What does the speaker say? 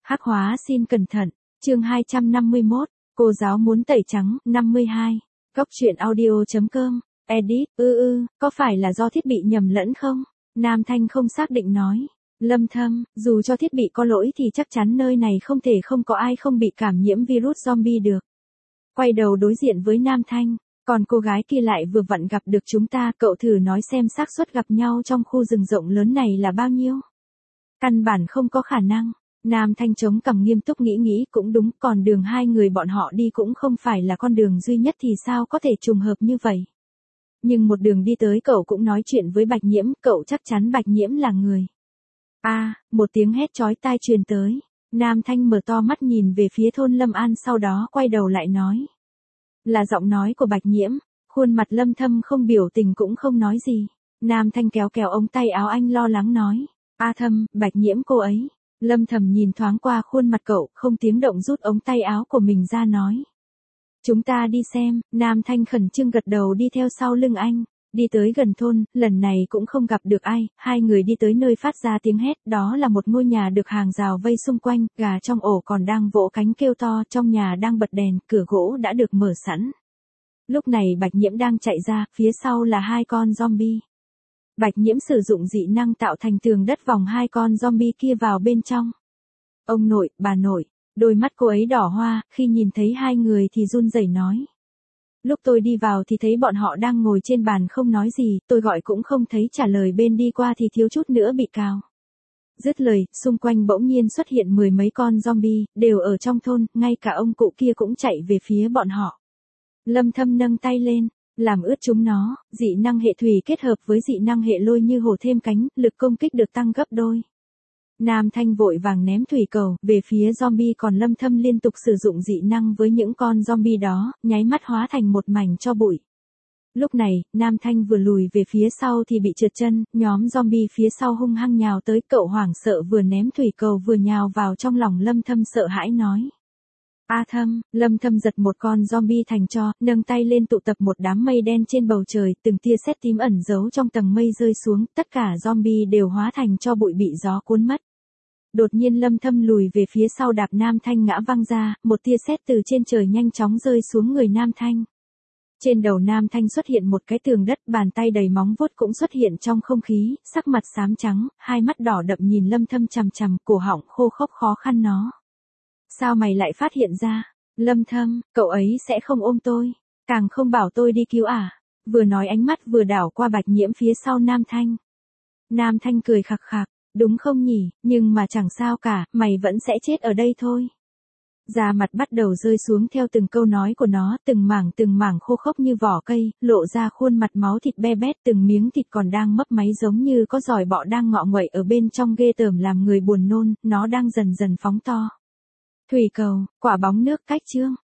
Hắc hóa xin cẩn thận, chương 251, cô giáo muốn tẩy trắng, 52. Góc truyện audio.com, edit, có phải là do thiết bị nhầm lẫn không? Nam Thanh không xác định nói. Lâm Thâm, dù cho thiết bị có lỗi thì chắc chắn nơi này không thể không có ai không bị cảm nhiễm virus zombie được. Quay đầu đối diện với Nam Thanh, còn cô gái kia lại vừa vặn gặp được chúng ta, cậu thử nói xem xác suất gặp nhau trong khu rừng rộng lớn này là bao nhiêu? Căn bản không có khả năng. Nam Thanh chống cằm nghiêm túc nghĩ cũng đúng, còn đường hai người bọn họ đi cũng không phải là con đường duy nhất thì sao có thể trùng hợp như vậy. Nhưng một đường đi tới cậu cũng nói chuyện với Bạch Nhiễm, cậu chắc chắn Bạch Nhiễm là người. Một tiếng hét chói tai truyền tới. Nam Thanh mở to mắt nhìn về phía thôn Lâm An, sau đó quay đầu lại nói. Là giọng nói của Bạch Nhiễm, khuôn mặt Lâm Thâm không biểu tình cũng không nói gì. Nam Thanh kéo ống tay áo anh lo lắng nói. Thâm, Bạch Nhiễm cô ấy. Lâm Thầm nhìn thoáng qua khuôn mặt cậu, không tiếng động rút ống tay áo của mình ra nói. Chúng ta đi xem. Nam Thanh khẩn trương gật đầu đi theo sau lưng anh. Đi tới gần thôn, lần này cũng không gặp được ai, hai người đi tới nơi phát ra tiếng hét, đó là một ngôi nhà được hàng rào vây xung quanh, gà trong ổ còn đang vỗ cánh kêu to, trong nhà đang bật đèn, cửa gỗ đã được mở sẵn. Lúc này Bạch Nhiễm đang chạy ra, phía sau là hai con zombie. Bạch Nhiễm sử dụng dị năng tạo thành tường đất vòng hai con zombie kia vào bên trong. Ông nội, bà nội, đôi mắt cô ấy đỏ hoa, khi nhìn thấy hai người thì run rẩy nói. Lúc tôi đi vào thì thấy bọn họ đang ngồi trên bàn không nói gì, tôi gọi cũng không thấy trả lời, bên đi qua thì thiếu chút nữa bị cào. Dứt lời, xung quanh bỗng nhiên xuất hiện mười mấy con zombie, đều ở trong thôn, ngay cả ông cụ kia cũng chạy về phía bọn họ. Lâm Thâm nâng tay lên, làm ướt chúng nó, dị năng hệ thủy kết hợp với dị năng hệ lôi như hổ thêm cánh, lực công kích được tăng gấp đôi. Nam Thanh vội vàng ném thủy cầu về phía zombie, còn Lâm Thâm liên tục sử dụng dị năng với những con zombie đó, nháy mắt hóa thành một mảnh tro bụi. Lúc này, Nam Thanh vừa lùi về phía sau thì bị trượt chân, nhóm zombie phía sau hung hăng nhào tới, cậu hoảng sợ vừa ném thủy cầu vừa nhào vào trong lòng Lâm Thâm sợ hãi nói. Thâm, Lâm Thâm giật một con zombie thành tro, nâng tay lên tụ tập một đám mây đen trên bầu trời, từng tia sét tím ẩn giấu trong tầng mây rơi xuống, tất cả zombie đều hóa thành tro bụi bị gió cuốn mất. Đột nhiên Lâm Thâm lùi về phía sau đạp Nam Thanh ngã văng ra, một tia sét từ trên trời nhanh chóng rơi xuống người Nam Thanh. Trên đầu Nam Thanh xuất hiện một cái tường đất, bàn tay đầy móng vuốt cũng xuất hiện trong không khí, sắc mặt xám trắng, hai mắt đỏ đậm nhìn Lâm Thâm chằm chằm, cổ họng khô khốc khó khăn nó. Sao mày lại phát hiện ra? Lâm Thâm, cậu ấy sẽ không ôm tôi, càng không bảo tôi đi cứu à? Vừa nói ánh mắt vừa đảo qua Bạch Nhiễm phía sau Nam Thanh. Nam Thanh cười khặc khặc, đúng không nhỉ, nhưng mà chẳng sao cả, mày vẫn sẽ chết ở đây thôi. Da mặt bắt đầu rơi xuống theo từng câu nói của nó, từng mảng khô khốc như vỏ cây, lộ ra khuôn mặt máu thịt be bét, từng miếng thịt còn đang mấp máy giống như có giòi bọ đang ngọ nguậy ở bên trong, ghê tởm làm người buồn nôn, nó đang dần dần phóng to. Thủy cầu, quả bóng nước cách chương.